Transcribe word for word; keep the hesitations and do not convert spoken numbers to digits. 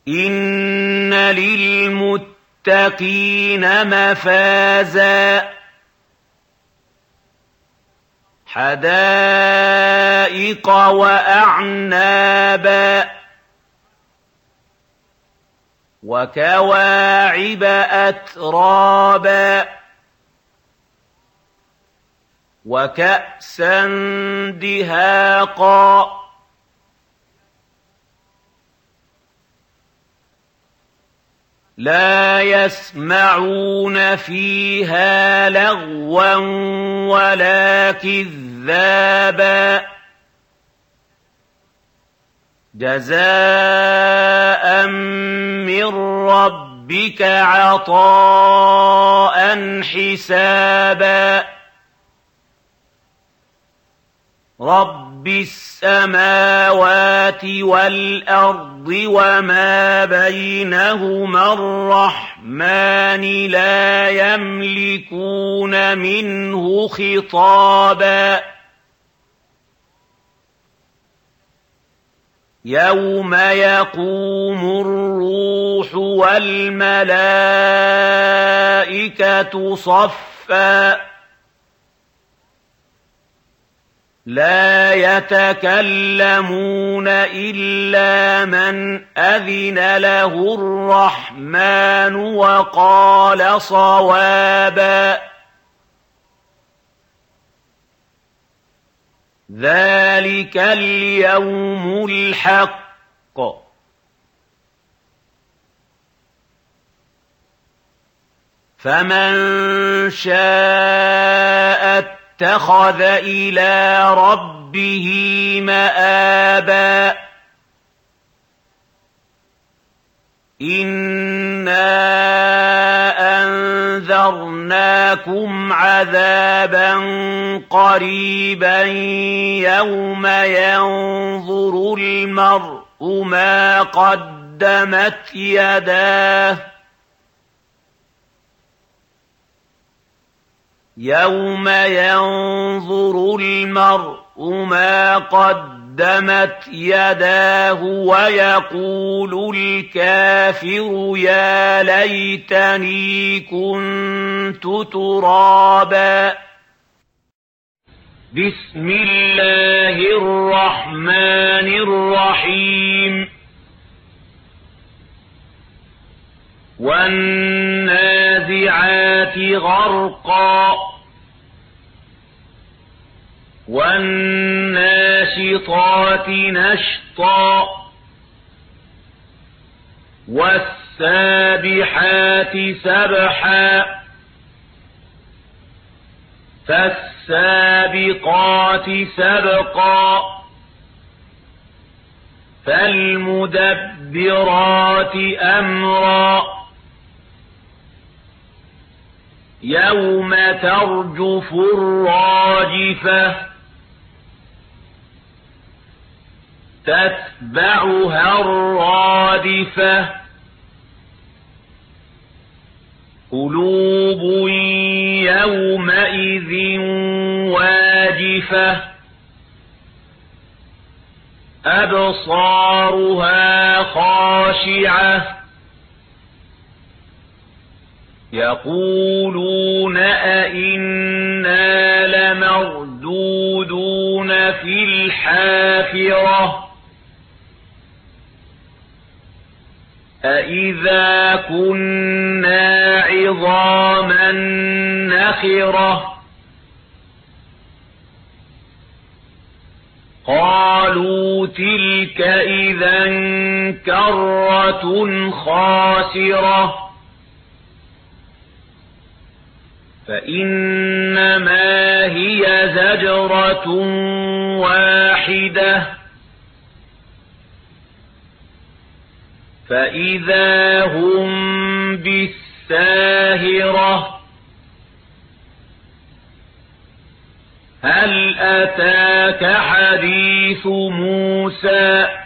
إِنَّ لِلْمُتَّقِينَ مَفَازًا حَدَائِقَ وَأَعْنَابًا وَكَوَاعِبَ أَتْرَابًا وَكَأْسًا دِهَاقًا لَا يَسْمَعُونَ فِيهَا لَغْوًا وَلَا كِذَّابًا جَزَاءً مِّن رَّبِّكَ عَطَاءً حِسَابًا رَبِّ السَّمَاوَاتِ وَالْأَرْضِ وَمَا بَيْنَهُمَا الرَّحْمَٰنِ لَا يَمْلِكُونَ مِنْهُ خِطَابًا يَوْمَ يَقُومُ الرُّوحُ وَالْمَلَائِكَةُ صَفًّا لَا يَتَكَلَّمُونَ إِلَّا مَنْ أَذِنَ لَهُ الرَّحْمَٰنُ وَقَالَ صَوَابًا ذَلِكَ الْيَوْمُ الْحَقُّ فَمَن شَاءَ اتَّخَذَ إِلَىٰ رَبِّهِ مَآبًا إِنَّا أَنذَرْنَاكُمْ عَذَابًا قَرِيبًا يَوْمَ يَنظُرُ الْمَرْءُ مَا قَدَّمَتْ يَدَاهُ يَوْمَ يَنظُرُ الْمَرْءُ مَا قَدَّمَتْ يَدَاهُ وَيَقُولُ الْكَافِرُ يَا لَيْتَنِي كُنتُ تُرَابًا بِسْمِ اللَّهِ الرَّحْمَٰنِ الرَّحِيمِ وَالنَّازِعَاتِ غَرْقًا وَالنَّاشِطَاتِ نَشْطًا وَالسَّابِحَاتِ سَبْحًا فَالسَّابِقَاتِ سَبْقًا فَالْمُدَبِّرَاتِ أَمْرًا يَوْمَ تَرْجُفُ الرَّاجِفَةُ تَتْبَعُهَا الرَّادِفَةُ قُلُوبٌ يَوْمَئِذٍ وَاجِفَةٌ أَبْصَارُهَا خَاشِعَةٌ يَقُولُونَ أَإِنَّا لَمَرْدُودُونَ فِي الْحَافِرَةِ أَإِذَا كُنَّا عِظَامًا نَخِرَةً قَالُوا تِلْكَ إِذًا كَرَّةٌ خَاسِرَةٌ فَإِنَّمَا هِيَ زَجْرَةٌ وَاحِدَةٌ فَإِذَا هُم بِالسَّاهِرَةِ هَلْ أَتَاكَ حَدِيثُ مُوسَىٰ